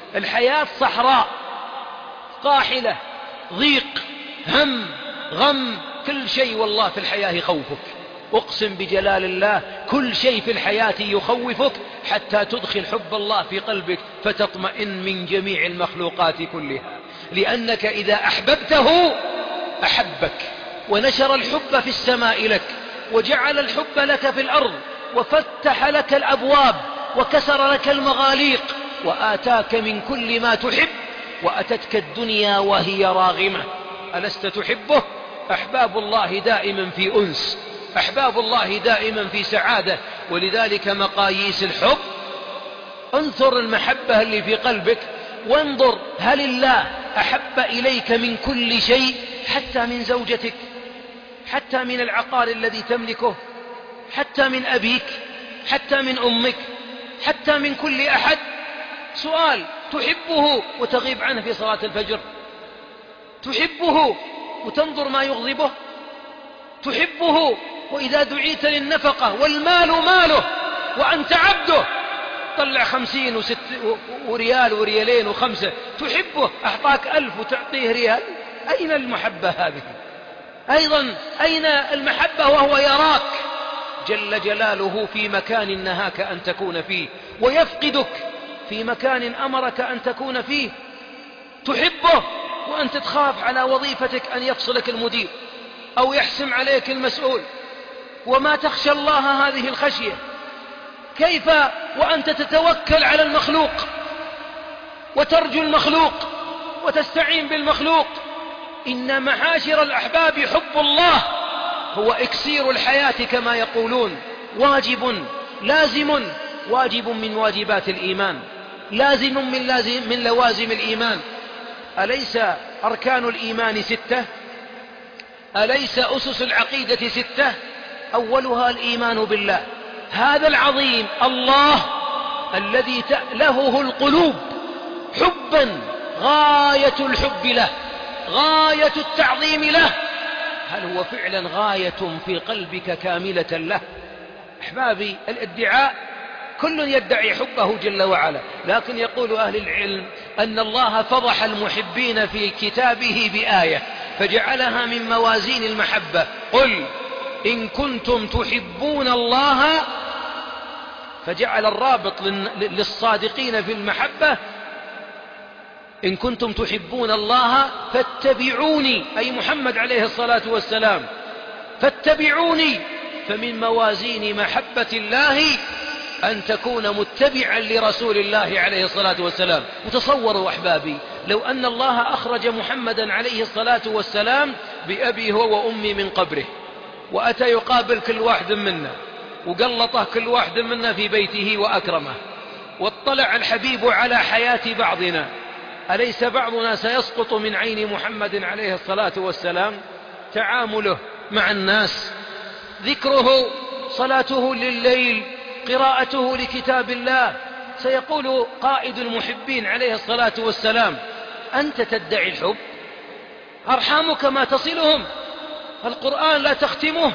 الحياة صحراء قاحلة، ضيق، هم، غم، كل شيء والله في الحياة يخوفك. أقسم بجلال الله كل شيء في الحياة يخوفك حتى تدخل حب الله في قلبك فتطمئن من جميع المخلوقات كلها، لأنك إذا أحببته أحبك، ونشر الحب في السماء لك، وجعل الحب لك في الأرض، وفتح لك الأبواب، وكسر لك المغاليق، وآتاك من كل ما تحب، وأتتك الدنيا وهي راغمة. ألست تحبه؟ أحباب الله دائما في أنس، أحباب الله دائما في سعادة. ولذلك مقاييس الحب، انظر المحبة اللي في قلبك، وانظر هل الله أحب إليك من كل شيء، حتى من زوجتك، حتى من العقار الذي تملكه، حتى من أبيك، حتى من أمك، حتى من كل أحد. سؤال: تحبه وتغيب عنه في صلاة الفجر؟ تحبه وتنظر ما يغضبه؟ تحبه وإذا دعيت للنفقة والمال ماله وأنت عبده طلع 50 وريال وريالين وخمسة، تحبه، أعطاك 1000 وتعطيه ريال؟ أين المحبة هذه؟ أيضا أين المحبة وهو يراك جل جلاله في مكان نهاك أن تكون فيه، ويفقدك في مكان أمرك أن تكون فيه؟ تحبه وأنت تخاف على وظيفتك أن يفصلك المدير أو يحسم عليك المسؤول، وما تخشى الله هذه الخشية. كيف وأنت تتوكل على المخلوق وترجو المخلوق وتستعين بالمخلوق؟ إن معاشر الأحباب حب الله هو إكسير الحياة كما يقولون، واجب لازم، واجب من واجبات الإيمان، لازم من لوازم الإيمان. أليس أركان الإيمان 6؟ أليس أسس العقيدة 6؟ أولها الإيمان بالله هذا العظيم، الله الذي تألهه القلوب حبا غاية الحب له، غاية التعظيم له. هل هو فعلا غاية في قلبك كاملة له؟ أحبابي، الادعاء كل يدعي حبه جل وعلا، لكن يقول أهل العلم أن الله فضح المحبين في كتابه بآية فجعلها من موازين المحبة: قل إن كنتم تحبون الله، فجعل الرابط للصادقين في المحبة: إن كنتم تحبون الله فاتبعوني، أي محمد عليه الصلاة والسلام، فاتبعوني. فمن موازين محبة الله أن تكون متبعا لرسول الله عليه الصلاة والسلام. وتصوروا أحبابي لو أن الله أخرج محمدا عليه الصلاة والسلام بأبي هو وأمي من قبره، وأتى يقابل كل واحد منا وقلطه كل واحد منا في بيته وأكرمه، واطلع الحبيب على حياة بعضنا، أليس بعضنا سيسقط من عين محمد عليه الصلاة والسلام؟ تعامله مع الناس، ذكره، صلاته لليل، قراءته لكتاب الله. سيقول قائد المحبين عليه الصلاة والسلام: أنت تدعي الحب، أرحامك ما تصلهم، القرآن لا تختمه،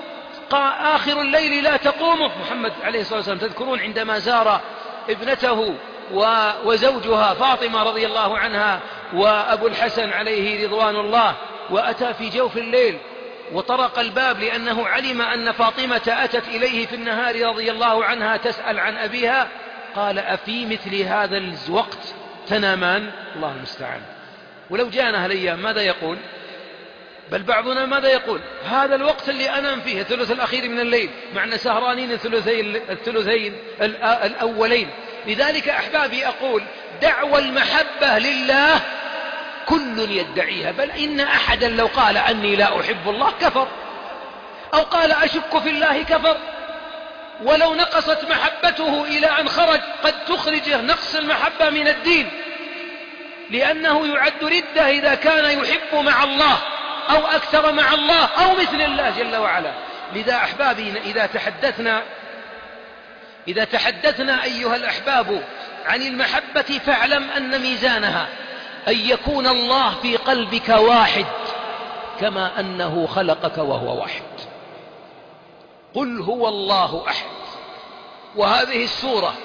آخر الليل لا تقومه. محمد عليه الصلاة والسلام تذكرون عندما زار ابنته وزوجها فاطمة رضي الله عنها وأبو الحسن عليه رضوان الله، وأتى في جوف الليل وطرق الباب لأنه علم أن فاطمة أتت إليه في النهار رضي الله عنها تسأل عن أبيها، قال: أفي مثل هذا الوقت تنامان؟ الله المستعان. ولو جاءنا هالأيام ماذا يقول؟ بل بعضنا ماذا يقول؟ هذا الوقت اللي أنام فيه الثلث الأخير من الليل، معنا سهرانين الثلثين الأولين. لذلك أحبابي أقول: دعوى المحبة لله كل يدعيها، بل إن أحدا لو قال أني لا أحب الله كفر، أو قال أشك في الله كفر. ولو نقصت محبته إلى أن خرج، قد تخرج نقص المحبة من الدين، لأنه يعد ردة إذا كان يحب مع الله أو أكثر مع الله أو مثل الله جل وعلا. لذا أحبابي إذا تحدثنا أيها الأحباب عن المحبة، فاعلم أن ميزانها أن يكون الله في قلبك واحد كما أنه خلقك وهو واحد. قل هو الله أحد، وهذه السورة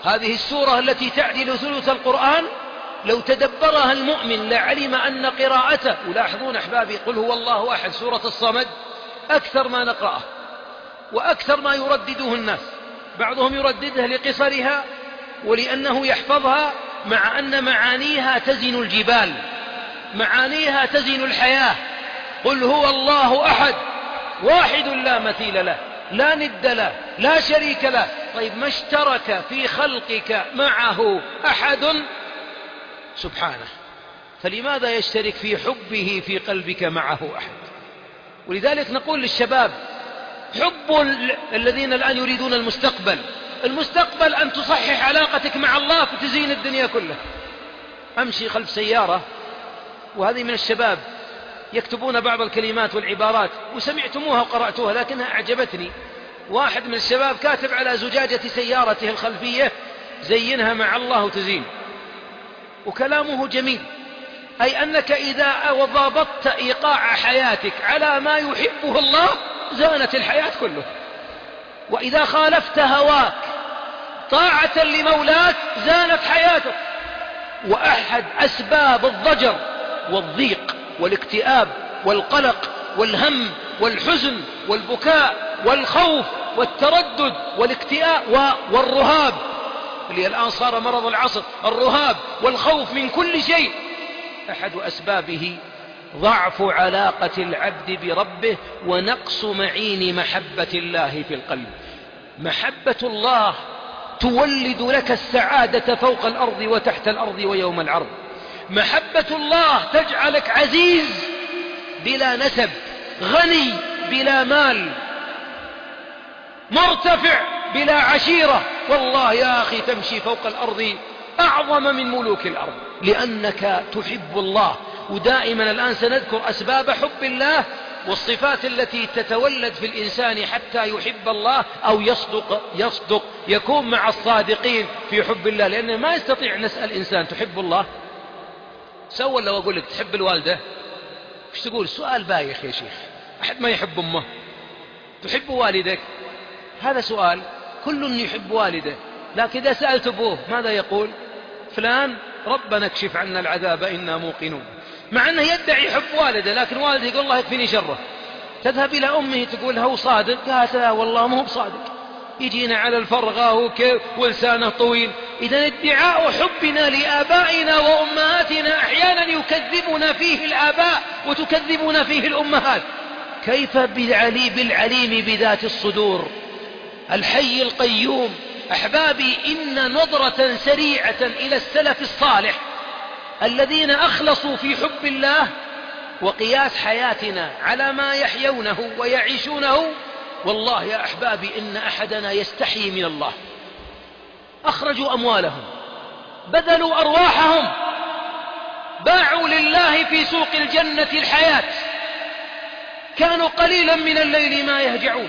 هذه السورة التي تعدل ثلث القرآن لو تدبرها المؤمن لعلم أن قراءته، ولاحظون أحبابي قل هو الله أحد سورة الصمد أكثر ما نقرأه وأكثر ما يردده الناس، بعضهم يرددها لقصرها ولأنه يحفظها، مع أن معانيها تزن الجبال، معانيها تزن الحياة. قل هو الله أحد واحد لا مثيل له لا ند له لا شريك له. طيب ما اشترك في خلقك معه أحد سبحانه، فلماذا يشترك في حبه في قلبك معه أحد؟ ولذلك نقول للشباب حب الذين الآن يريدون المستقبل أن تصحح علاقتك مع الله فتزين الدنيا كلها. أمشي خلف سيارة، وهذه من الشباب يكتبون بعض الكلمات والعبارات وسمعتموها وقرأتوها لكنها أعجبتني. واحد من الشباب كاتب على زجاجة سيارته الخلفية زينها مع الله تزين، وكلامه جميل، أي أنك إذا ضابطت إيقاع حياتك على ما يحبه الله زانت الحياة كله، وإذا خالفت هواك طاعة لمولاك زانت حياتك. وأحد أسباب الضجر والضيق والاكتئاب والقلق والهم والحزن والبكاء والخوف والتردد والاكتئاب والرهاب، اللي الآن صار مرض العصر، الرهاب والخوف من كل شيء، أحد أسبابه ضعف علاقة العبد بربه ونقص معين محبة الله في القلب. محبة الله تولد لك السعادة فوق الأرض وتحت الأرض ويوم العرض. محبة الله تجعلك عزيز بلا نسب، غني بلا مال، مرتفع بلا عشيرة. والله يا أخي تمشي فوق الأرض أعظم من ملوك الأرض لأنك تحب الله. ودائما الآن سنذكر أسباب حب الله والصفات التي تتولد في الإنسان حتى يحب الله أو يصدق يكون مع الصادقين في حب الله. لأنه ما يستطيع نسأل إنسان تحب الله سوى لو أقول لك تحب الوالدة، وش تقول؟ سؤال بايخ يا شيخ، أحد ما يحب أمه. تحب والدك؟ هذا سؤال، كل يحب والده، لكن إذا سألت أبوه ماذا يقول؟ فلان ربنا اكشف عنا العذاب إنا موقنون، مع أنه يدعي حب والده، لكن والده يقول الله يكفيني شره. تذهب إلى أمه تقول هو صادق، قالت لا والله ما هو بصادق، يجينا على الفرغة وكيف ولسانه طويل. إذا ادعاء حبنا لآبائنا وأمهاتنا أحيانا يكذبنا فيه الآباء وتكذبنا فيه الأمهات. كيف بالعليم بذات الصدور الحي القيوم؟ أحبابي إن نظرة سريعة إلى السلف الصالح الذين أخلصوا في حب الله وقياس حياتنا على ما يحيونه ويعيشونه، والله يا أحبابي إن أحدنا يستحي من الله. أخرجوا أموالهم، بذلوا أرواحهم، باعوا لله في سوق الجنة الحياة، كانوا قليلا من الليل ما يهجعون،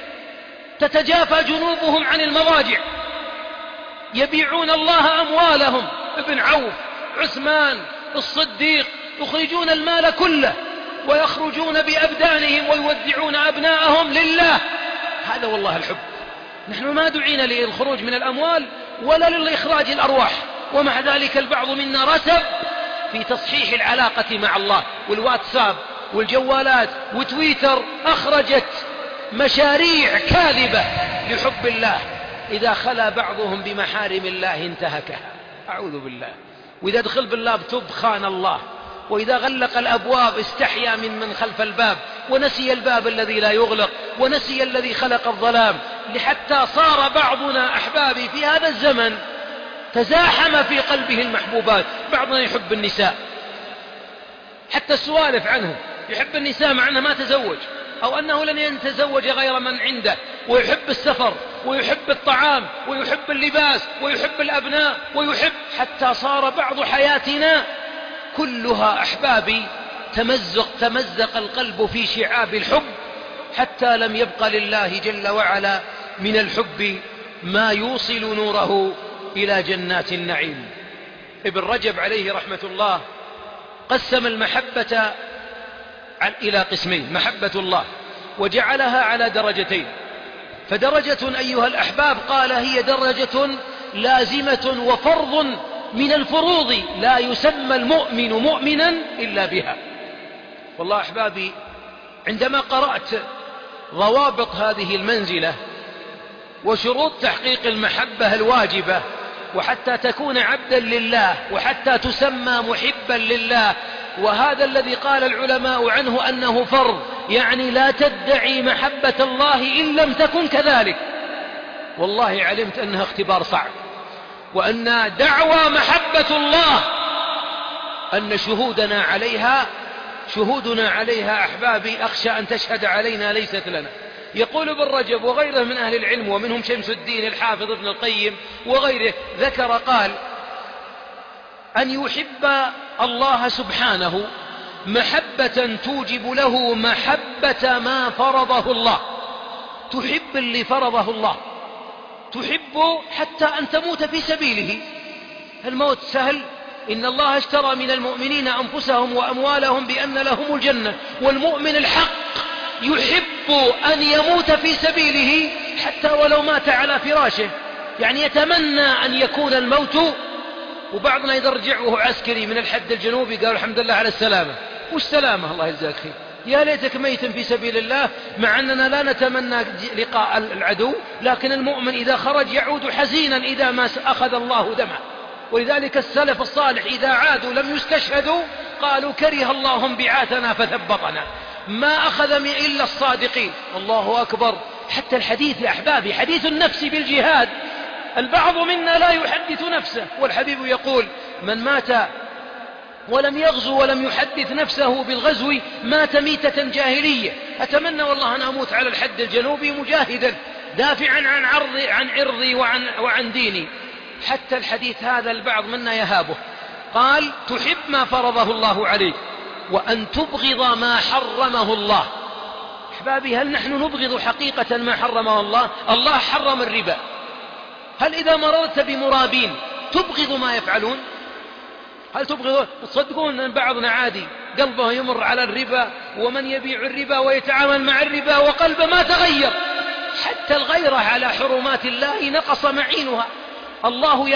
تتجافى جنوبهم عن المضاجع، يبيعون الله أموالهم. ابن عوف، عثمان، الصديق، يخرجون المال كله ويخرجون بأبدانهم ويودعون أبناءهم لله. هذا والله الحب. نحن ما دعينا للخروج من الأموال ولا للإخراج الأرواح، ومع ذلك البعض منا رسب في تصحيح العلاقة مع الله، والواتساب والجوالات وتويتر أخرجت مشاريع كاذبة لحب الله. إذا خلا بعضهم بمحارم الله انتهكها، أعوذ بالله. وإذا دخل باللابتوب خان الله، وإذا غلق الأبواب استحيا من خلف الباب، ونسي الباب الذي لا يغلق، ونسي الذي خلق الظلام. لحتى صار بعضنا أحبابي في هذا الزمن تزاحم في قلبه المحبوبات. بعضنا يحب النساء، حتى السوالف عنه، يحب النساء مع أنه ما تزوج أو أنه لن يتزوج غير من عنده، ويحب السفر ويحب الطعام ويحب اللباس ويحب الأبناء ويحب، حتى صار بعض حياتنا كلها أحبابي تمزق القلب في شعاب الحب، حتى لم يبق لله جل وعلا من الحب ما يوصل نوره إلى جنات النعيم. ابن رجب عليه رحمة الله قسم المحبة إلى قسمين: محبة الله، وجعلها على درجتين. فدرجة أيها الأحباب قال هي درجة لازمة وفرض من الفروض، لا يسمى المؤمن مؤمنا إلا بها. والله أحبابي، عندما قرأت ضوابط هذه المنزلة وشروط تحقيق المحبة الواجبة، وحتى تكون عبدا لله، وحتى تسمى محبا لله، وهذا الذي قال العلماء عنه أنه فرض، يعني لا تدعي محبة الله إن لم تكن كذلك، والله علمت أنها اختبار صعب، وأن دعوى محبة الله أن شهودنا عليها أحبابي أخشى أن تشهد علينا ليست لنا. يقول ابن رجب وغيره من أهل العلم، ومنهم شمس الدين الحافظ ابن القيم وغيره، ذكر قال: أن يحب الله سبحانه محبة توجب له محبة ما فرضه الله. تحب اللي فرضه الله، تحب حتى أن تموت في سبيله. الموت سهل، إن الله اشترى من المؤمنين أنفسهم وأموالهم بأن لهم الجنة. والمؤمن الحق يحب أن يموت في سبيله حتى ولو مات على فراشه، يعني يتمنى أن يكون الموت. وبعضنا يرجع وهو عسكري من الحد الجنوبي قال: الحمد لله على السلامة. وش سلامة؟ الله يجزاك خير، يا ليتك ميت في سبيل الله، مع أننا لا نتمنى لقاء العدو، لكن المؤمن إذا خرج يعود حزينا إذا ما أخذ الله دمه. ولذلك السلف الصالح إذا عادوا لم يستشهدوا قالوا: كره الله انبعاثنا فثبطنا، ما أخذ إلا الصادقين. الله أكبر. حتى الحديث يا أحبابي، حديث النفس بالجهاد، البعض منا لا يحدث نفسه، والحبيب يقول: من مات ولم يغزو ولم يحدث نفسه بالغزو مات ميتة جاهلية. أتمنى والله أن أموت على الحد الجنوبي مجاهدا دافعا عن عرضي وعن ديني. حتى الحديث هذا البعض منا يهابه. قال: تحب ما فرضه الله عليك، وأن تبغض ما حرمه الله. أحبابي، هل نحن نبغض حقيقة ما حرمه الله؟ الله حرم الربا، هل إذا مررت بمرابين تبغض ما يفعلون؟ هل تبغض؟ تصدقون أن بعضنا عادي قلبه يمر على الربا، ومن يبيع الربا ويتعامل مع الربا وقلبه ما تغير. حتى الغيرة على حرمات الله نقص معينها. الله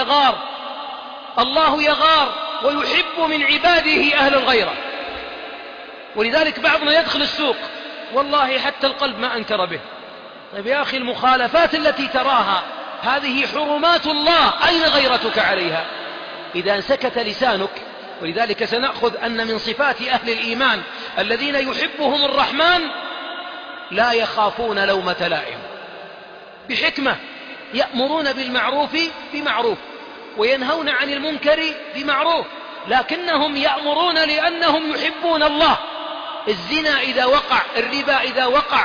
يغار ويحب من عباده أهل الغيرة. ولذلك بعضنا يدخل السوق والله حتى القلب ما أنكر به. طيب يا أخي، المخالفات التي تراها هذه حرمات الله، أين غيرتك عليها؟ إذا سكت لسانك. ولذلك سنأخذ أن من صفات أهل الإيمان الذين يحبهم الرحمن لا يخافون لومة لائم، بحكمة يأمرون بالمعروف بمعروف وينهون عن المنكر بمعروف، لكنهم يأمرون لأنهم يحبون الله. الزنا إذا وقع، الربا إذا وقع،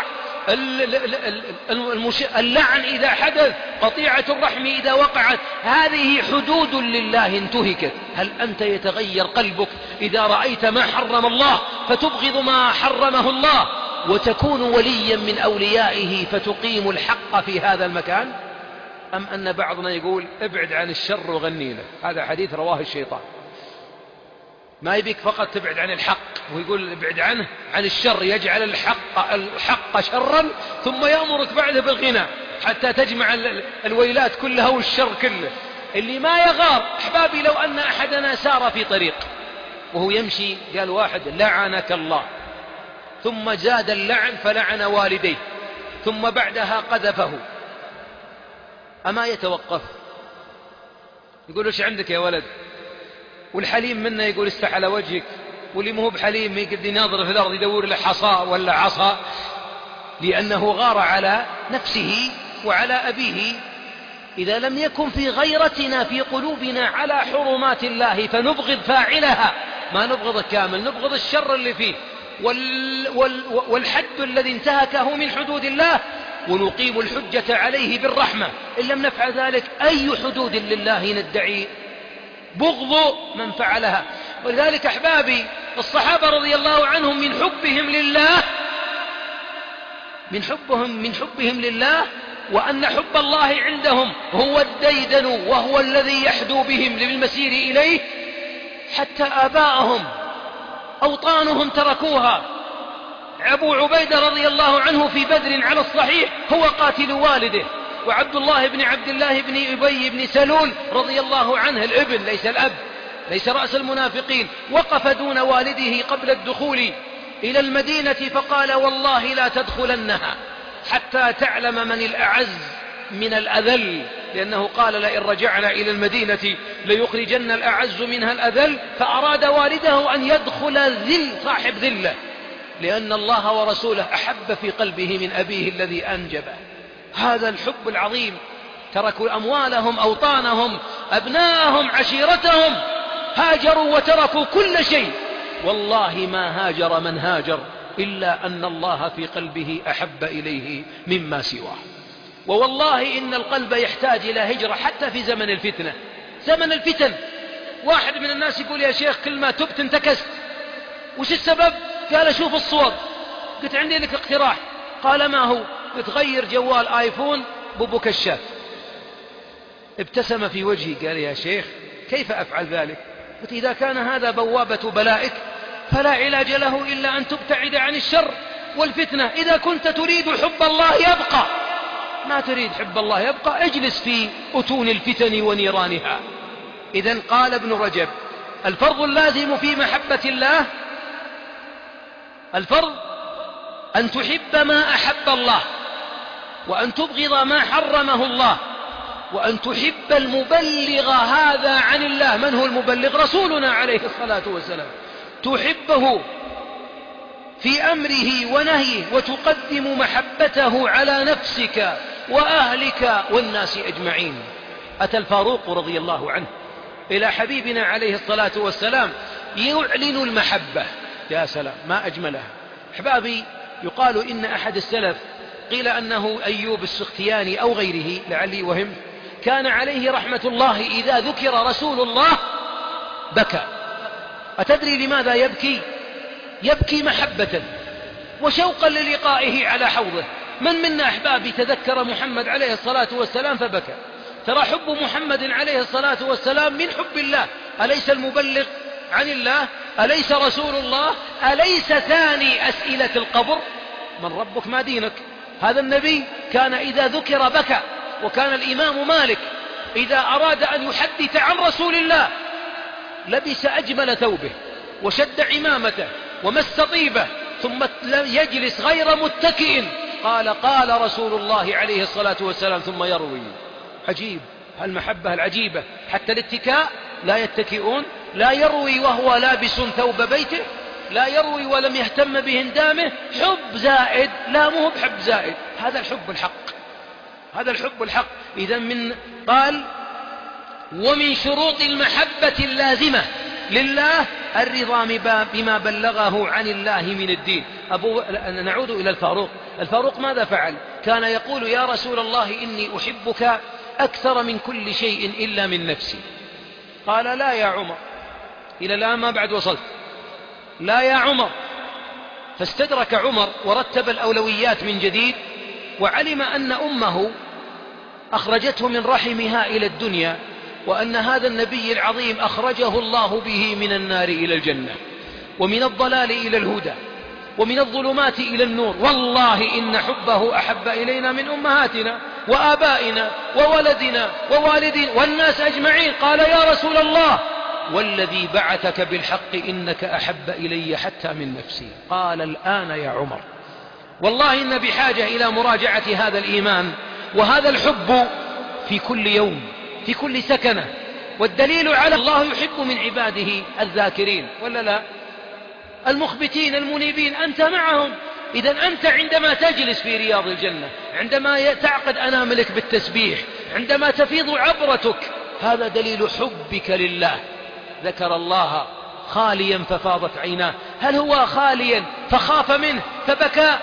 اللعن إذا حدث، قطيعة الرحم إذا وقعت، هذه حدود لله انتهكت. هل أنت يتغير قلبك إذا رأيت ما حرم الله فتبغض ما حرمه الله، وتكون وليا من أوليائه فتقيم الحق في هذا المكان؟ أم أن بعضنا يقول: ابعد عن الشر وغني له؟ هذا حديث رواه الشيطان. ما يبيك فقط تبعد عن الحق، ويقول ابعد عنه عن الشر، يجعل الحق شرا ثم يأمرك بعده بالغنى حتى تجمع الويلات كلها والشر كله. اللي ما يغار أحبابي، لو أن أحدنا سار في طريق وهو يمشي قال واحد: لعنك الله، ثم زاد اللعن فلعن والديه، ثم بعدها قذفه، أما يتوقف؟ يقول: وش عندك يا ولد؟ والحليم منا يقول: استح على وجهك. واللي مو بحليم يقعد يناظر في الأرض يدور له حصى ولا عصا، لأنه غار على نفسه وعلى أبيه. إذا لم يكن في غيرتنا في قلوبنا على حرمات الله فنبغض فاعلها، ما نبغض كامل، نبغض الشر اللي فيه والحد الذي انتهكه من حدود الله، ونقيم الحجة عليه بالرحمة. إن لم نفعل ذلك أي حدود لله ندعي؟ بغض من فعلها. ولذلك أحبابي، الصحابة رضي الله عنهم من حبهم لله وأن حب الله عندهم هو الديدن، وهو الذي يحدو بهم للمسير إليه، حتى آباءهم أوطانهم تركوها. أبو عبيدة رضي الله عنه في بدر على الصحيح هو قاتل والده، وعبد الله بن عبد الله بن أبي بن سلول رضي الله عنه، الابن ليس الأب، ليس رأس المنافقين، وقف دون والده قبل الدخول إلى المدينة فقال: والله لا تدخلنها حتى تعلم من الأعز من الأذل، لأنه قال: لئن رجعنا إلى المدينة ليخرجن الأعز منها الأذل، فأراد والده أن يدخل ذل صاحب ذلة، لأن الله ورسوله أحب في قلبه من أبيه الذي أنجبه. هذا الحب العظيم، تركوا أموالهم، أوطانهم، أبناءهم، عشيرتهم، هاجروا وتركوا كل شيء. والله ما هاجر من هاجر إلا أن الله في قلبه أحب إليه مما سواه. ووالله إن القلب يحتاج إلى هجرة حتى في زمن الفتنة. زمن الفتن واحد من الناس يقول: يا شيخ كل ما تبت انتكست. وش السبب؟ قال: شوف الصور. قلت: عندي لك اقتراح. قال: ما هو؟ قلت: غير جوال آيفون بابو كشاف. ابتسم في وجهي قال: يا شيخ كيف أفعل ذلك؟ قلت: إذا كان هذا بوابة بلائك فلا علاج له إلا أن تبتعد عن الشر والفتنة. إذا كنت تريد حب الله يبقى، ما تريد حب الله يبقى، اجلس في أتون الفتن ونيرانها. إذن قال ابن رجب: الفرض اللازم في محبة الله، الفرض أن تحب ما أحب الله، وأن تبغض ما حرمه الله، وأن تحب المبلغ هذا عن الله. من هو المبلغ؟ رسولنا عليه الصلاة والسلام. تحبه في أمره ونهيه، وتقدم محبته على نفسك وأهلك والناس أجمعين. أتى الفاروق رضي الله عنه إلى حبيبنا عليه الصلاة والسلام يعلن المحبة. يا سلام ما أجملها. أحبابي، يقال إن أحد السلف قيل أنه أيوب السختياني أو غيره لعلي وهم، كان عليه رحمة الله إذا ذكر رسول الله بكى. أتدري لماذا يبكي؟ يبكي محبة وشوقا للقائه على حوضه. من منا أحبابي تذكر محمد عليه الصلاة والسلام فبكى؟ ترى حب محمد عليه الصلاة والسلام من حب الله. أليس المبلغ عن الله؟ أليس رسول الله؟ أليس ثاني أسئلة القبر؟ من ربك ما دينك؟ هذا النبي كان إذا ذكر بكى. وكان الإمام مالك إذا أراد أن يحدث عن رسول الله لبس أجمل ثوبه وشد عمامته ومس طيبه، ثم يجلس غير متكئ، قال رسول الله عليه الصلاة والسلام، ثم يروي. عجيب المحبة العجيبة. حتى الاتكاء لا يتكئون، لا يروي وهو لابس ثوب بيته، لا يروي ولم يهتم بهندامه. حب زائد، لا مو بحب زائد، هذا الحب الحق، هذا الحب الحق. إذا قال: ومن شروط المحبة اللازمة لله الرضا بما بلغه عن الله من الدين. نعود إلى الفاروق. الفاروق ماذا فعل؟ كان يقول: يا رسول الله إني أحبك أكثر من كل شيء إلا من نفسي. قال: لا يا عمر، إلى الآن ما بعد وصلت، لا يا عمر. فاستدرك عمر ورتب الأولويات من جديد، وعلم أن أمه أخرجته من رحمها إلى الدنيا، وأن هذا النبي العظيم أخرجه الله به من النار إلى الجنة، ومن الضلال إلى الهدى، ومن الظلمات إلى النور. والله إن حبه أحب إلينا من أمهاتنا وآبائنا وولدنا ووالدنا والناس أجمعين. قال: يا رسول الله والذي بعثك بالحق إنك أحب إلي حتى من نفسي. قال: الآن يا عمر. والله إن بحاجة إلى مراجعة هذا الإيمان وهذا الحب في كل يوم، في كل سكنة. والدليل على الله يحب من عباده الذاكرين، ولا لا؟ المخبتين المنيبين، أنت معهم. إذا أنت عندما تجلس في رياض الجنة، عندما تعقد أناملك بالتسبيح، عندما تفيض عبرتك، هذا دليل حبك لله. ذكر الله خاليا ففاضت عيناه. هل هو خاليا فخاف منه فبكى؟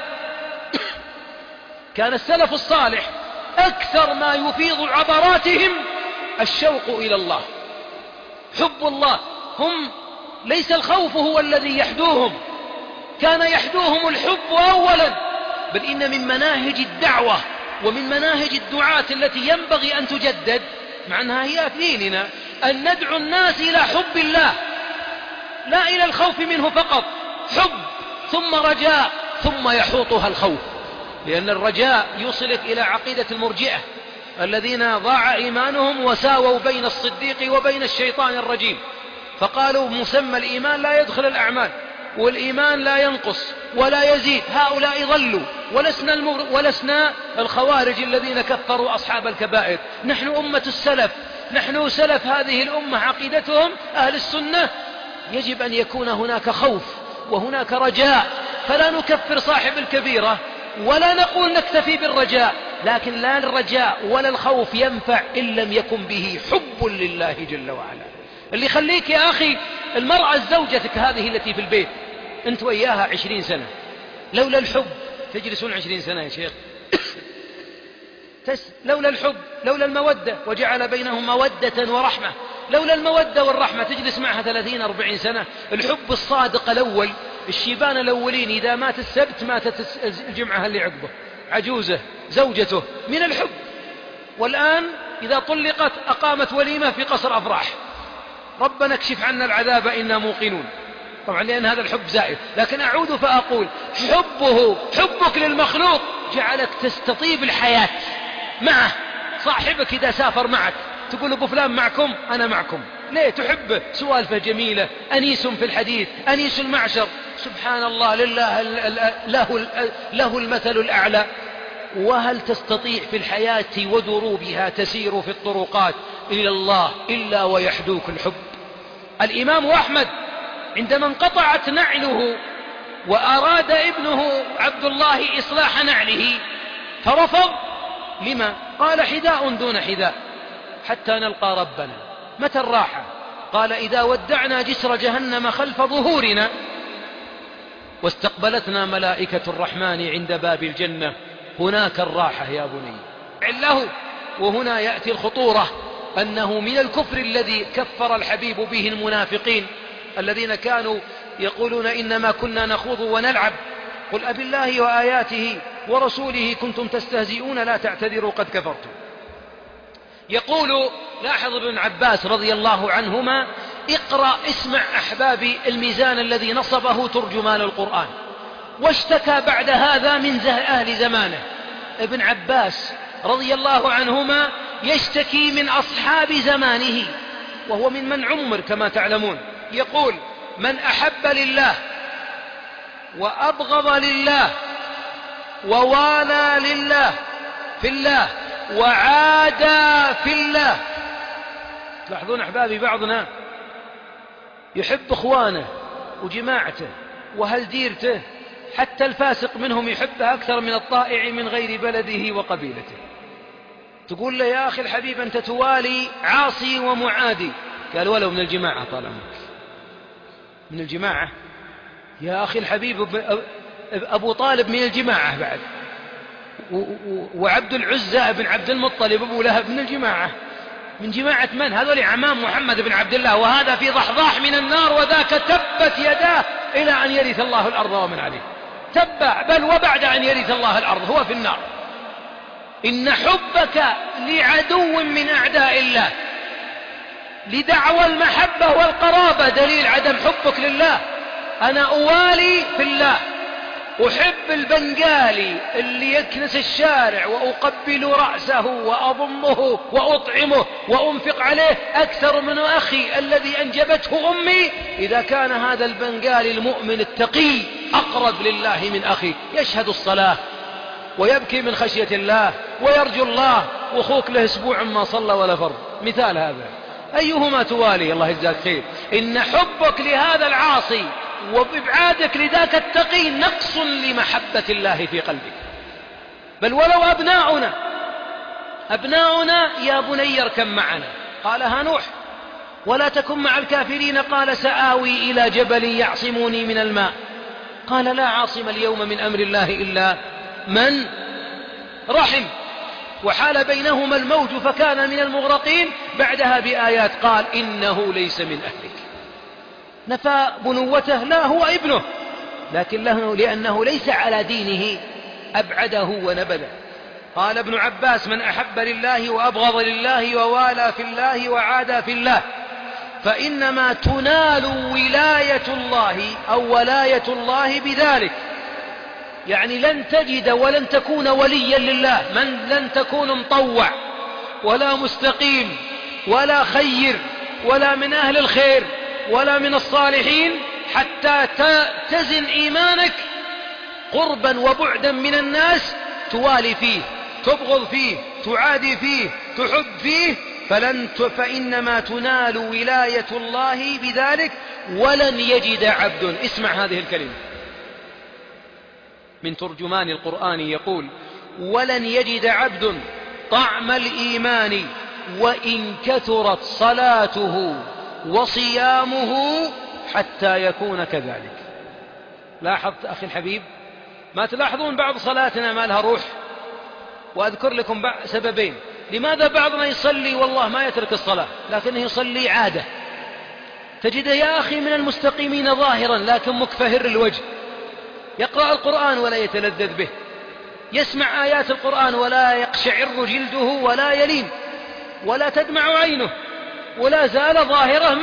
كان السلف الصالح أكثر ما يفيض عبراتهم الشوق إلى الله، حب الله. هم ليس الخوف هو الذي يحدوهم، كان يحدوهم الحب أولا. بل إن من مناهج الدعوة ومن مناهج الدعاة التي ينبغي أن تجدد مع أنها هي في ديننا أن ندعو الناس إلى حب الله، لا إلى الخوف منه فقط. حب ثم رجاء ثم يحوطها الخوف، لأن الرجاء يوصلك إلى عقيدة المرجئة الذين ضاع إيمانهم وساووا بين الصديق وبين الشيطان الرجيم، فقالوا مسمى الإيمان لا يدخل الأعمال، والإيمان لا ينقص ولا يزيد. هؤلاء ضلوا، ولسنا الخوارج الذين كفروا أصحاب الكبائر. نحن أمة السلف، نحن سلف هذه الأمة، عقيدتهم أهل السنة يجب أن يكون هناك خوف وهناك رجاء، فلا نكفر صاحب الكبيرة ولا نقول نكتفي بالرجاء، لكن لا الرجاء ولا الخوف ينفع إن لم يكن به حب لله جل وعلا. اللي يخليك يا أخي المرأة زوجتك هذه التي في البيت أنت وإياها 20 سنة، لولا الحب تجلسون 20 سنة يا شيخ. لولا الحب، لولا المودة، وجعل بينهم مودة ورحمة، لولا المودة والرحمة تجلس معها 30-40 سنة. الحب الصادق الأول، الشيبان الأولين إذا مات السبت ماتت الجمعة اللي عقبه، عجوزة زوجته من الحب. والآن إذا طلقت أقامت وليمة في قصر أفراح، ربنا اكشف عنا العذاب إنا موقنون، طبعا لأن هذا الحب زائد. لكن أعود فأقول حبك للمخلوق جعلك تستطيب الحياة معه. صاحبك إذا سافر معك تقول أبو فلان معكم، أنا معكم، ليه؟ تحبه، سوالفه جميلة، أنيس في الحديث، أنيس المعشر. سبحان الله، لله له المثل الأعلى. وهل تستطيع في الحياة ودروبها تسير في الطرقات إلى الله إلا ويحدوك الحب؟ الإمام أحمد عندما انقطعت نعله وأراد ابنه عبد الله إصلاح نعله فرفض. لما؟ قال حذاء دون حذاء حتى نلقى ربنا. متى الراحة؟ قال إذا ودعنا جسر جهنم خلف ظهورنا واستقبلتنا ملائكة الرحمن عند باب الجنة، هناك الراحة يا بني. له. وهنا يأتي الخطورة، أنه من الكفر الذي كفر الحبيب به المنافقين الذين كانوا يقولون إنما كنا نخوض ونلعب، قل أبالله وآياته ورسوله كنتم تستهزئون لا تعتذروا قد كفرتم. يقول لاحظ ابن عباس رضي الله عنهما: اقرأ اسمع أحبابي الميزان الذي نصبه ترجمان القرآن، واشتكى بعد هذا من أهل زمانه. ابن عباس رضي الله عنهما يشتكي من أصحاب زمانه، وهو من عمر كما تعلمون. يقول: من أحب لله وأبغض لله ووالى لله في الله وعادى في الله. تلاحظون أحبابي بعضنا يحب إخوانه وجماعته وهل ديرته، حتى الفاسق منهم يحبه أكثر من الطائع من غير بلده وقبيلته. تقول له: يا أخي الحبيب أنت توالي عاصي ومعادي. قال: ولو من الجماعة طالما من الجماعة. يا أخي الحبيب أبو طالب من الجماعة بعد، وعبد العزى بن عبد المطلب أبو لهب من الجماعة. من جماعة من؟ هذول عمام محمد بن عبد الله، وهذا في ضحضاح من النار، وذاك تبت يداه إلى أن يرث الله الأرض ومن عليه. تبع، بل وبعد أن يرث الله الأرض هو في النار. إن حبك لعدو من أعداء الله لدعوى المحبة والقرابة دليل عدم حبك لله. أنا أوالي في الله، أحب البنغالي اللي يكنس الشارع وأقبل رأسه وأضمه وأطعمه وأنفق عليه أكثر من أخي الذي أنجبته أمي، إذا كان هذا البنغالي المؤمن التقي أقرب لله من أخي، يشهد الصلاة ويبكي من خشية الله ويرجو الله، وأخوك له أسبوع ما صلى ولا فرض. مثال هذا، أيهما توالي؟ الله يجزاك خير. إن حبك لهذا العاصي وبإبعادك لذاك التقي نقص لمحبة الله في قلبك. بل ولو أبناؤنا يا بني اركب معنا، قالها نوح، ولا تكن مع الكافرين، قال سآوي إلى جبل يعصمني من الماء، قال لا عاصم اليوم من أمر الله إلا من رحم، وحال بينهما الموج فكان من المغرقين. بعدها بآيات قال إنه ليس من أهلك. نفى بنوته، لا هو ابنه، لكن لأنه ليس على دينه أبعده ونبذه. قال ابن عباس: من أحب لله وأبغض لله ووالى في الله وعادى في الله فإنما تنال ولاية الله أو ولاية الله بذلك. يعني لن تجد ولن تكون وليا لله، من لن تكون مطوع ولا مستقيم ولا خير ولا من أهل الخير ولا من الصالحين حتى تزن إيمانك قربا وبعدا من الناس، توالي فيه، تبغض فيه، تعادي فيه، تحب فيه، فإنما تنال ولاية الله بذلك. ولن يجد عبد، اسمع هذه الكلمة من ترجمان القرآن يقول: ولن يجد عبد طعم الإيمان وإن كثرت صلاته وصيامه حتى يكون كذلك. لاحظت أخي الحبيب، ما تلاحظون بعض صلاتنا ما لها روح؟ وأذكر لكم سببين لماذا بعضنا يصلي والله ما يترك الصلاة لكنه يصلي عادة. تجده يا أخي من المستقيمين ظاهرا لكن مكفهر الوجه، يقرأ القرآن ولا يتلذذ به، يسمع آيات القرآن ولا يقشعر جلده ولا يلين ولا تدمع عينه، ولا زال ظاهره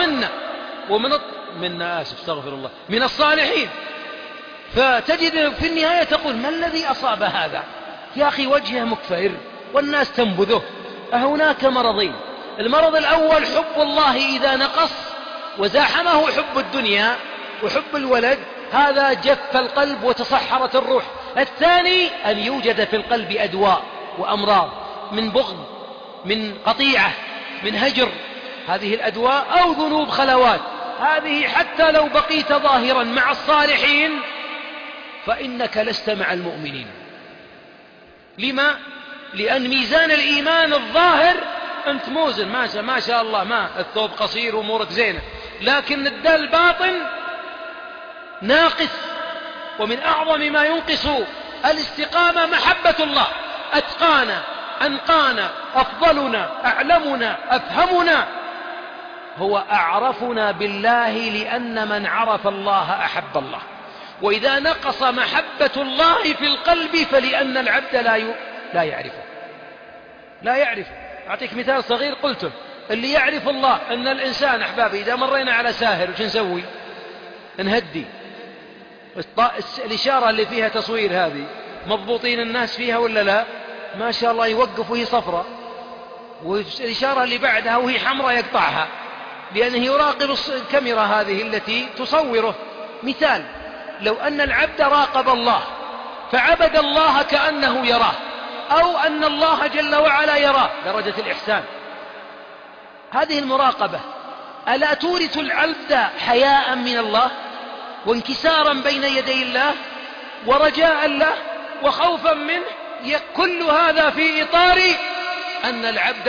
منا استغفر الله، من الصالحين. فتجد في النهاية تقول: ما الذي أصاب هذا؟ يا أخي وجهه مكفهر والناس تنبذه. هناك مرضين: المرض الأول حب الله إذا نقص وزاحمه حب الدنيا وحب الولد، هذا جف القلب وتصحرت الروح. الثاني أن يوجد في القلب أدواء وأمراض من بغض، من قطيعة، من هجر، هذه الأدواء أو ذنوب خلوات، هذه حتى لو بقيت ظاهرا مع الصالحين فإنك لست مع المؤمنين. لما؟ لأن ميزان الإيمان الظاهر أنت موزن ما شاء الله، ما الثوب قصير وأمورك زينة، لكن الباطن ناقص. ومن أعظم ما ينقص الاستقامة محبة الله. أتقانا، أنقانا، أفضلنا، أعلمنا، أفهمنا هو أعرفنا بالله، لأن من عرف الله أحب الله. وإذا نقص محبة الله في القلب فلأن العبد لا يعرفه. أعطيك مثال صغير قلته: اللي يعرف الله أن الإنسان أحبابي إذا مرينا على ساهر وش نسوي؟ نهدي. الإشارة اللي فيها تصوير هذه مضبوطين الناس فيها ولا لا؟ ما شاء الله يوقف وهي صفرة، والإشارة اللي بعدها وهي حمراء يقطعها، لأنه يراقب الكاميرا هذه التي تصوره. مثال: لو أن العبد راقب الله فعبد الله كأنه يراه، أو أن الله جل وعلا يراه، درجة الإحسان. هذه المراقبة ألا تورث العبد حياء من الله وانكسارا بين يدي الله ورجاء له وخوفا منه؟ كل هذا في إطار أن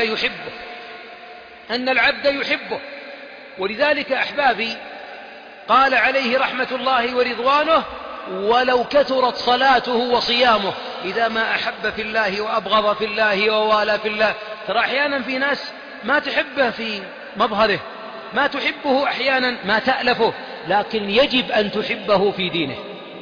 العبد يحبه. ولذلك أحبابي قال عليه رحمة الله ورضوانه: ولو كثرت صلاته وصيامه. إذا ما أحب في الله وأبغض في الله ووالى في الله. ترى أحيانا في ناس ما تحبه في مظهره، ما تحبه أحيانا، ما تألفه، لكن يجب أن تحبه في دينه،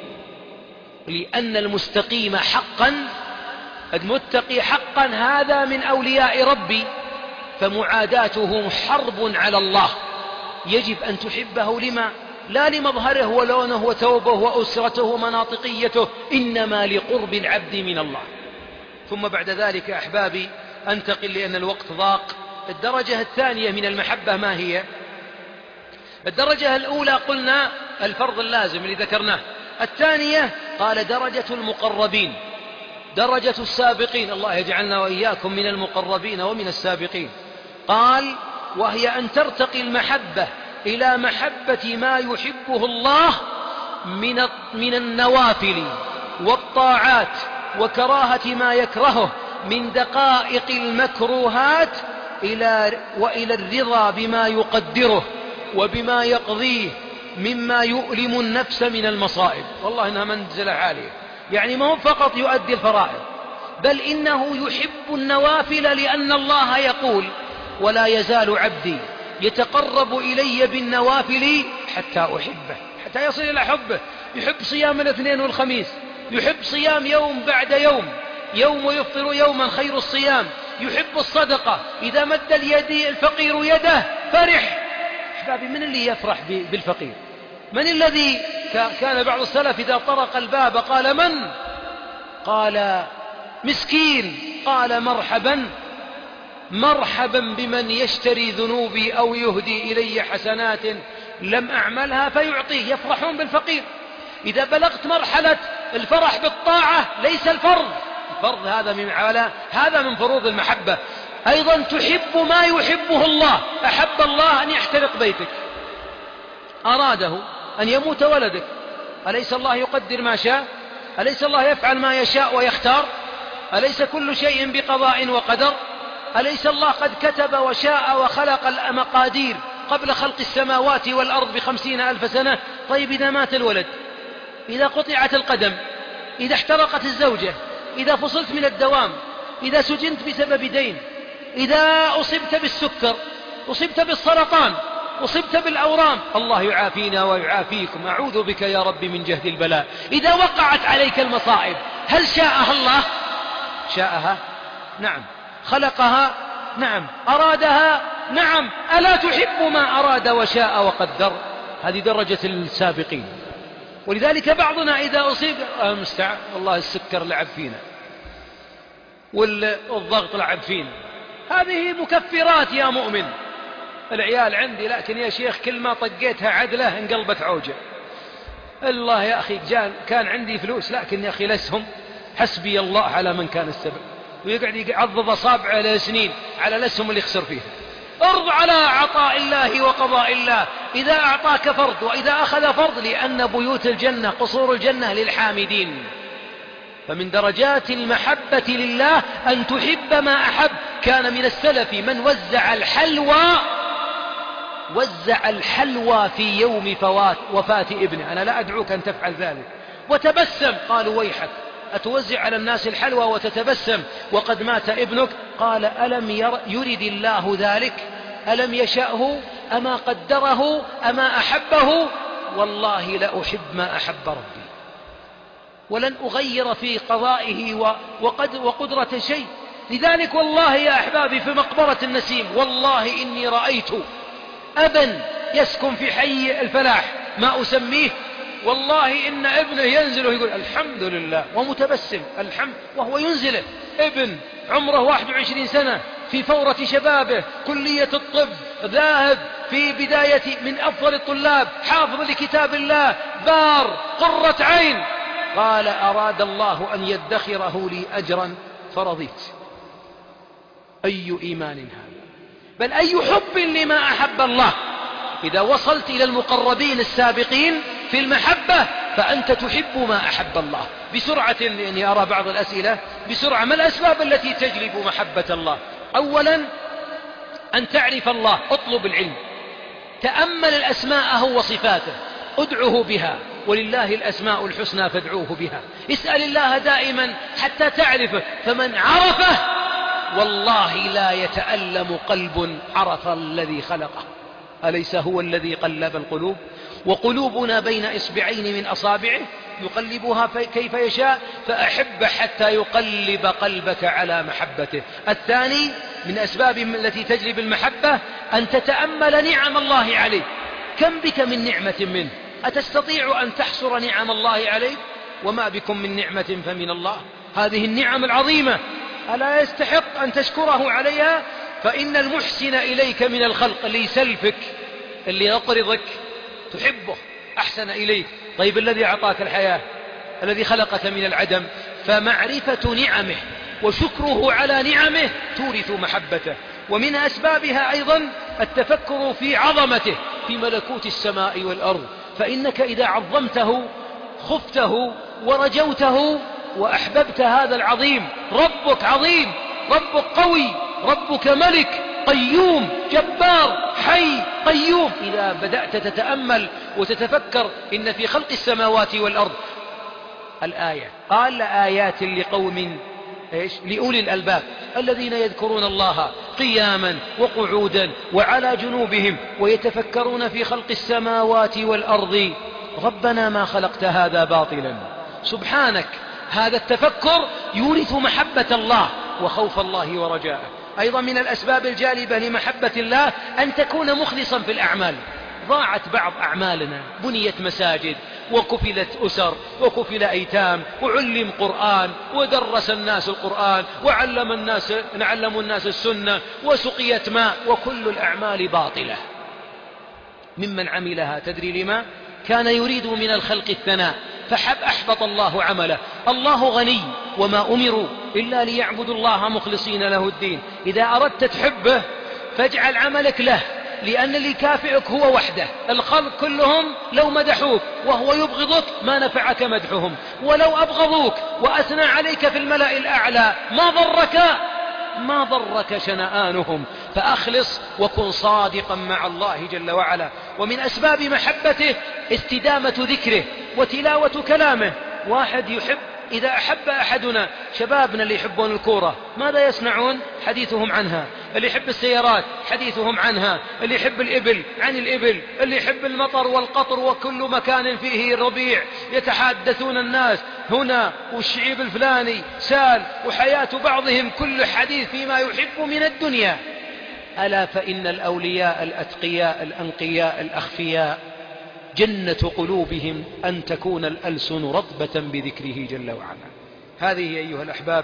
لأن المستقيم حقا، المتقي حقا، هذا من أولياء ربي، فمعاداته حرب على الله. يجب أن تحبه لما؟ لا لمظهره ولونه وثوبه وأسرته ومناطقيته، إنما لقرب العبد من الله. ثم بعد ذلك أحبابي أنتقل لأن الوقت ضاق. الدرجة الثانية من المحبة ما هي؟ الدرجة الأولى قلنا الفرض اللازم اللي ذكرناه. الثانية قال درجة المقربين، درجة السابقين، الله يجعلنا وإياكم من المقربين ومن السابقين. قال: وهي أن ترتقي المحبة إلى محبة ما يحبه الله من النوافل والطاعات، وكراهة ما يكرهه من دقائق المكروهات، وإلى الرضا بما يقدره وبما يقضيه مما يؤلم النفس من المصائب. والله إنها منزلة عالية، يعني ما هو فقط يؤدي الفرائض، بل إنه يحب النوافل، لأن الله يقول: ولا يزال عبدي يتقرب إلي بالنوافل حتى أحبه، حتى يصل إلى حبه. يحب صيام الاثنين والخميس، يحب صيام يوم بعد يوم، يوم ويفطر يوما خير الصيام، يحب الصدقة، إذا مد الفقير يده فرح. أحبابي، من اللي يفرح بالفقير؟ من الذي كان بعض السلف إذا طرق الباب قال: من؟ قال: مسكين. قال: مرحبا. مرحبا بمن يشتري ذنوبي أو يهدي إلي حسنات لم أعملها فيعطيه، يفرحون بالفقير. إذا بلغت مرحلة الفرح بالطاعة ليس الفرض هذا من فروض المحبة. أيضا تحب ما يحبه الله. أحب الله أن يحترق بيتك، أراده أن يموت ولدك، أليس الله يقدر ما شاء؟ أليس الله يفعل ما يشاء ويختار؟ أليس كل شيء بقضاء وقدر؟ أليس الله قد كتب وشاء وخلق المقادير قبل خلق السماوات والأرض ب50,000 سنة؟ طيب إذا مات الولد، إذا قطعت القدم، إذا احترقت الزوجة، إذا فصلت من الدوام، إذا سجنت بسبب دين، إذا أصبت بالسكر، أصبت بالسرطان، أصبت بالأورام، الله يعافينا ويعافيكم، أعوذ بك يا رب من جهد البلاء. إذا وقعت عليك المصائب هل شاءها الله؟ شاءها؟ نعم. خلقها؟ نعم. أرادها؟ نعم. ألا تحب ما أراد وشاء وقدر؟ هذه درجة السابقين. ولذلك بعضنا إذا أصيب المستعان، والله السكر لعب فينا والضغط لعب فينا، هذه مكفرات يا مؤمن. العيال عندي، لكن يا شيخ كل ما طقيتها عدلة انقلبت عوجة. الله يا أخي كان عندي فلوس، لكن يا أخي الأسهم حسبي الله على من كان السبب. ويقعد يعضض أصابعه لسنين على الأسهم اللي يخسر فيها. ارض على عطاء الله وقضاء الله، إذا أعطاك فرض وإذا أخذ فرض، لأن بيوت الجنة قصور الجنة للحامدين. فمن درجات المحبة لله أن تحب ما أحب. كان من السلف من وزع الحلوى في يوم وفاة ابنه. أنا لا أدعوك أن تفعل ذلك. وتبسم، قالوا ويحك أتوزع على الناس الحلوى وتتبسم وقد مات ابنك؟ قال ألم يرد الله ذلك؟ ألم يشأه؟ أما قدره؟ أما أحبه؟ والله لأحب ما أحب ربي، ولن أغير في قضائه وقدرة شيء. لذلك والله يا أحبابي في مقبرة النسيم، والله إني رأيت أبا يسكن في حي الفلاح ما أسميه، والله إن ابنه ينزل ويقول الحمد لله ومتبسم وهو ينزله. ابن عمره 21 سنة في فورة شبابه، كلية الطب، ذاهب في بداية من أفضل الطلاب، حافظ لكتاب الله، بار، قرة عين. قال أراد الله أن يدخره لي أجرا فرضيت. أي إيمان هذا؟ بل أي حب لما أحب الله. إذا وصلت إلى المقربين السابقين في المحبة فأنت تحب ما أحب الله. بسرعة، لأني أرى بعض الأسئلة بسرعة. ما الأسباب التي تجلب محبة الله؟ أولا أن تعرف الله، اطلب العلم، تأمل الأسماءه وصفاته، ادعه بها، ولله الأسماء الحسنى فادعوه بها. اسأل الله دائما حتى تعرفه، فمن عرفه والله لا يتألم قلب عرف الذي خلقه. أليس هو الذي قلب القلوب؟ وقلوبنا بين إصبعين من أصابعه يقلبها كيف يشاء، فأحب حتى يقلب قلبك على محبته. الثاني من أسباب التي تجلب المحبة أن تتأمل نعم الله عليك. كم بك من نعمة منه؟ أتستطيع أن تحصر نعم الله عليك؟ وما بكم من نعمة فمن الله. هذه النعم العظيمة ألا يستحق أن تشكره عليها؟ فإن المحسن إليك من الخلق، اللي يسلفك، اللي يقرضك، تحبه، أحسن إليك. طيب الذي أعطاك الحياة، الذي خلقك من العدم، فمعرفة نعمه وشكره على نعمه تورث محبته. ومن أسبابها أيضا التفكر في عظمته، في ملكوت السماء والأرض. فإنك إذا عظمته خفته ورجوته وأحببت هذا العظيم. ربك عظيم، ربك قوي، ربك ملك قيوم جبار حي قيوم. إذا بدأت تتأمل وتتفكر إن في خلق السماوات والأرض الآية، قال آيات لقوم لأولي الألباب الذين يذكرون الله قياما وقعودا وعلى جنوبهم ويتفكرون في خلق السماوات والأرض ربنا ما خلقت هذا باطلا سبحانك. هذا التفكر يورث محبة الله وخوف الله ورجاءه. أيضا من الأسباب الجالبة لمحبة الله أن تكون مخلصا في الأعمال. ضاعت بعض أعمالنا، بنيت مساجد وكفلت أسر وكفل أيتام وعلم قرآن ودرس الناس القرآن وعلم الناس السنة وسقيت ماء، وكل الأعمال باطلة. ممن عملها تدري لما؟ كان يريد من الخلق الثناء أحبط الله عمله. الله غني وما أمروا إلا ليعبدوا الله مخلصين له الدين. إذا أردت تحبه فاجعل عملك له، لأن اللي يكافئك هو وحده. الخلق كلهم لو مدحوك وهو يبغضك ما نفعك مدحهم، ولو أبغضوك وأثنى عليك في الملأ الأعلى ما ضرك شنآنهم. فأخلص وكن صادقا مع الله جل وعلا. ومن أسباب محبته استدامة ذكره وتلاوة كلامه. واحد يحب، إذا أحب أحدنا شبابنا اللي يحبون الكورة ماذا يصنعون؟ حديثهم عنها. اللي يحب السيارات حديثهم عنها. اللي يحب الإبل عن الإبل. اللي يحب المطر والقطر وكل مكان فيه ربيع يتحدثون الناس هنا والشعيب الفلاني سال وحياة بعضهم كل حديث فيما يحب من الدنيا. ألا فإن الأولياء الأتقياء الأنقياء الأخفياء جنة قلوبهم أن تكون الألسن رطبة بذكره جل وعلا. هذه أيها الأحباب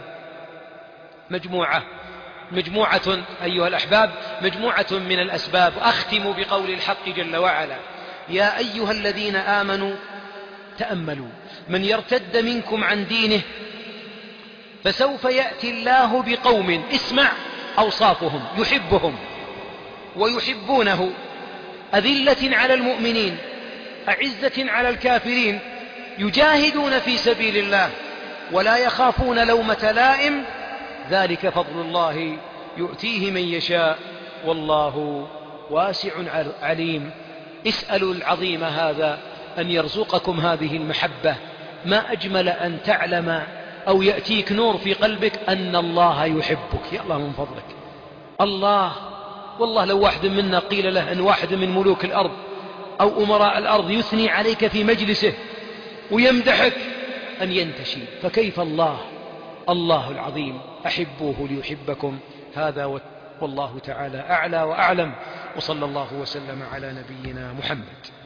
مجموعة من الأسباب. أختم بقول الحق جل وعلا: يا أيها الذين آمنوا تأملوا من يرتد منكم عن دينه فسوف يأتي الله بقوم، اسمع أوصافهم، يحبهم ويحبونه، أذلة على المؤمنين أعزة على الكافرين، يجاهدون في سبيل الله ولا يخافون لومة لائم، ذلك فضل الله يؤتيه من يشاء والله واسع عليم. اسألوا العظيم هذا أن يرزقكم هذه المحبة. ما أجمل أن تعلم أو يأتيك نور في قلبك أن الله يحبك. يا الله من فضلك الله، والله لو واحد منا قيل له أن واحد من ملوك الأرض أو أمراء الأرض يثني عليك في مجلسه ويمدحك أن ينتشي، فكيف الله العظيم. أحبوه ليحبكم. هذا والله تعالى أعلى وأعلم، وصلى الله وسلم على نبينا محمد.